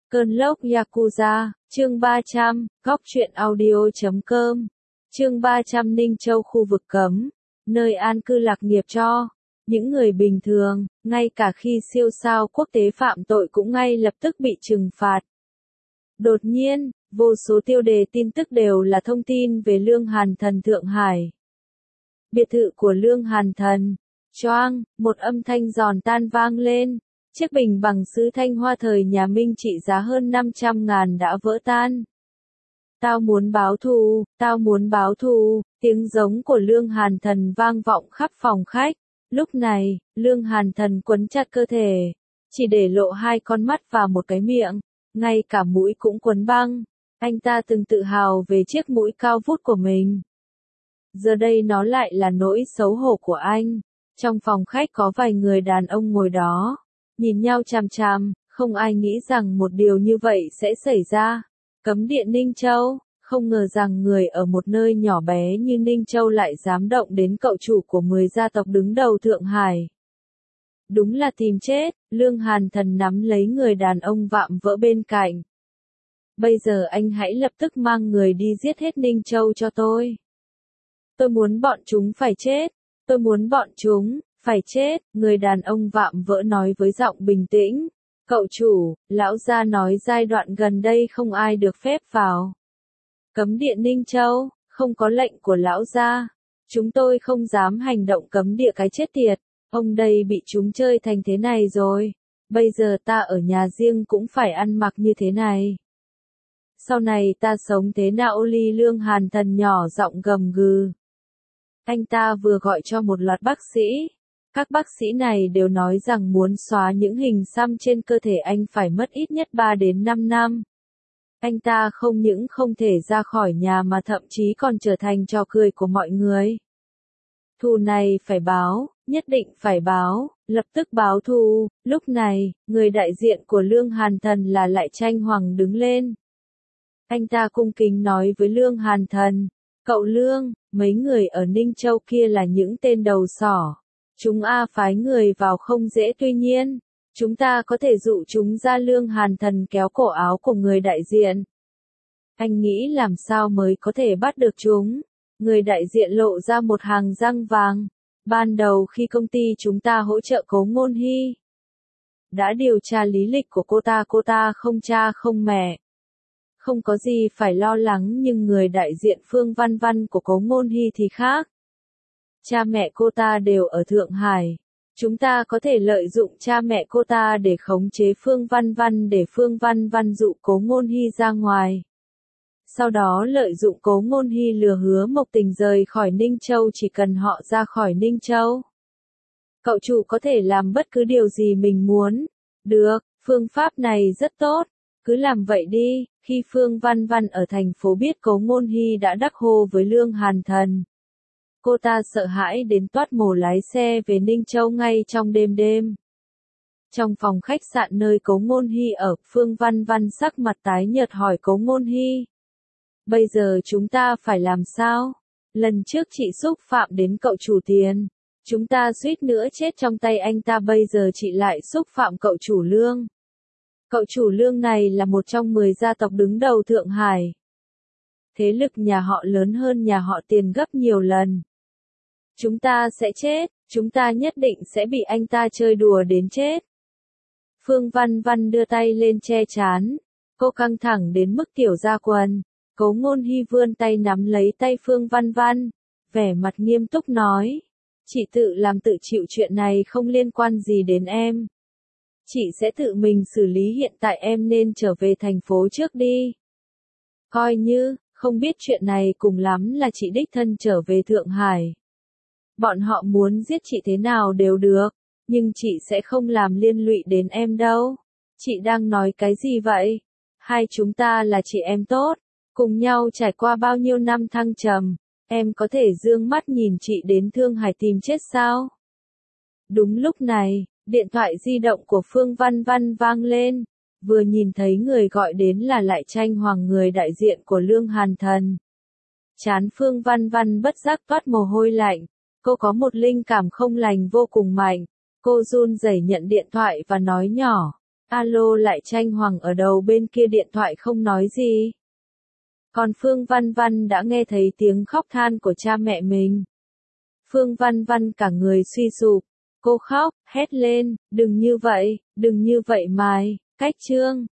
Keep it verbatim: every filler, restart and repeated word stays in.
Cơn lốc Yakuza, chương ba trăm, góc truyện audio.com, chương ba trăm Ninh Châu khu vực cấm, nơi an cư lạc nghiệp cho những người bình thường, ngay cả khi siêu sao quốc tế phạm tội cũng ngay lập tức bị trừng phạt. Đột nhiên, vô số tiêu đề tin tức đều là thông tin về Lương Hàn Thần Thượng Hải. Biệt thự của Lương Hàn Thần, choang, một âm thanh giòn tan vang lên. Chiếc bình bằng sứ thanh hoa thời nhà Minh trị giá hơn năm trăm ngàn đã vỡ tan. Tao muốn báo thù, tao muốn báo thù, tiếng giống của Lương Hàn Thần vang vọng khắp phòng khách. Lúc này, Lương Hàn Thần quấn chặt cơ thể, chỉ để lộ hai con mắt và một cái miệng, ngay cả mũi cũng quấn băng. Anh ta từng tự hào về chiếc mũi cao vút của mình. Giờ đây nó lại là nỗi xấu hổ của anh. Trong phòng khách có vài người đàn ông ngồi đó, nhìn nhau chằm chằm, không ai nghĩ rằng một điều như vậy sẽ xảy ra. Cấm địa Ninh Châu, không ngờ rằng người ở một nơi nhỏ bé như Ninh Châu lại dám động đến cậu chủ của mười gia tộc đứng đầu Thượng Hải. Đúng là tìm chết, Lương Hàn Thần nắm lấy người đàn ông vạm vỡ bên cạnh. Bây giờ anh hãy lập tức mang người đi giết hết Ninh Châu cho tôi. Tôi muốn bọn chúng phải chết, tôi muốn bọn chúng phải chết, người đàn ông vạm vỡ nói với giọng bình tĩnh. Cậu chủ, lão gia nói giai đoạn gần đây không ai được phép vào cấm địa Ninh Châu, không có lệnh của lão gia. Chúng tôi không dám hành động cấm địa cái chết tiệt, ông đây bị chúng chơi thành thế này rồi. Bây giờ ta ở nhà riêng cũng phải ăn mặc như thế này. Sau này ta sống thế nào? Ly Lương Hàn Thần nhỏ giọng gầm gừ. Anh ta vừa gọi cho một loạt bác sĩ. Các bác sĩ này đều nói rằng muốn xóa những hình xăm trên cơ thể anh phải mất ít nhất ba đến năm năm. Anh ta không những không thể ra khỏi nhà mà thậm chí còn trở thành trò cười của mọi người. Thù này phải báo, nhất định phải báo, lập tức báo thù. Lúc này, người đại diện của Lương Hàn Thần là Lại Tranh Hoàng đứng lên. Anh ta cung kính nói với Lương Hàn Thần, cậu Lương, mấy người ở Ninh Châu kia là những tên đầu sỏ. Chúng A phái người vào không dễ, tuy nhiên, chúng ta có thể dụ chúng ra. Lương Hàn Thần kéo cổ áo của người đại diện. Anh nghĩ làm sao mới có thể bắt được chúng? Người đại diện lộ ra một hàng răng vàng. Ban đầu khi công ty chúng ta hỗ trợ Cố Ngôn Hy, đã điều tra lý lịch của cô ta, cô ta không cha không mẹ. Không có gì phải lo lắng, nhưng người đại diện Phương Văn Văn của Cố Ngôn Hy thì khác. Cha mẹ cô ta đều ở Thượng Hải. Chúng ta có thể lợi dụng cha mẹ cô ta để khống chế Phương Văn Văn, để Phương Văn Văn dụ Cố Ngôn Hy ra ngoài. Sau đó lợi dụng Cố Ngôn Hy lừa Hứa Mộc Tình rời khỏi Ninh Châu chỉ cần họ ra khỏi Ninh Châu. Cậu chủ có thể làm bất cứ điều gì mình muốn. Được, phương pháp này rất tốt. Cứ làm vậy đi. Khi Phương Văn Văn ở thành phố biết Cố Ngôn Hy đã đắc hô với Lương Hàn Thần, cô ta sợ hãi đến toát mồ, lái xe về Ninh Châu ngay trong đêm đêm. Trong phòng khách sạn nơi Cố Ngôn Hy ở, Phương Văn Văn sắc mặt tái nhợt hỏi Cố Ngôn Hy. Bây giờ chúng ta phải làm sao? Lần trước chị xúc phạm đến cậu chủ Tiền. Chúng ta suýt nữa chết trong tay anh ta, bây giờ chị lại xúc phạm cậu chủ Lương. Cậu chủ Lương này là một trong mười gia tộc đứng đầu Thượng Hải. Thế lực nhà họ lớn hơn nhà họ Tiền gấp nhiều lần. Chúng ta sẽ chết, chúng ta nhất định sẽ bị anh ta chơi đùa đến chết. Phương Văn Văn đưa tay lên che chán. Cô căng thẳng đến mức tiểu ra quần. Cố Ngôn Hy vươn tay nắm lấy tay Phương Văn Văn, vẻ mặt nghiêm túc nói. Chị tự làm tự chịu, chuyện này không liên quan gì đến em. Chị sẽ tự mình xử lý, hiện tại em nên trở về thành phố trước đi. Coi như, không biết chuyện này, cùng lắm là chị đích thân trở về Thượng Hải. Bọn họ muốn giết chị thế nào đều được, nhưng chị sẽ không làm liên lụy đến em đâu. Chị đang nói cái gì vậy? Hai chúng ta là chị em tốt, cùng nhau trải qua bao nhiêu năm thăng trầm, em có thể dương mắt nhìn chị đến Thượng Hải tìm chết sao? Đúng lúc này, điện thoại di động của Phương Văn Văn vang lên, vừa nhìn thấy người gọi đến là Lại Tranh Hoàng, người đại diện của Lương Hàn Thần. Trán Phương Văn Văn bất giác toát mồ hôi lạnh. Cô có một linh cảm không lành vô cùng mạnh. Cô run rẩy nhận điện thoại và nói nhỏ. Alo lại Tranh Hoàng ở đầu bên kia điện thoại không nói gì. Còn Phương Văn Văn đã nghe thấy tiếng khóc than của cha mẹ mình. Phương Văn Văn cả người suy sụp. Cô khóc, hét lên, đừng như vậy, đừng như vậy mày, cách Trương.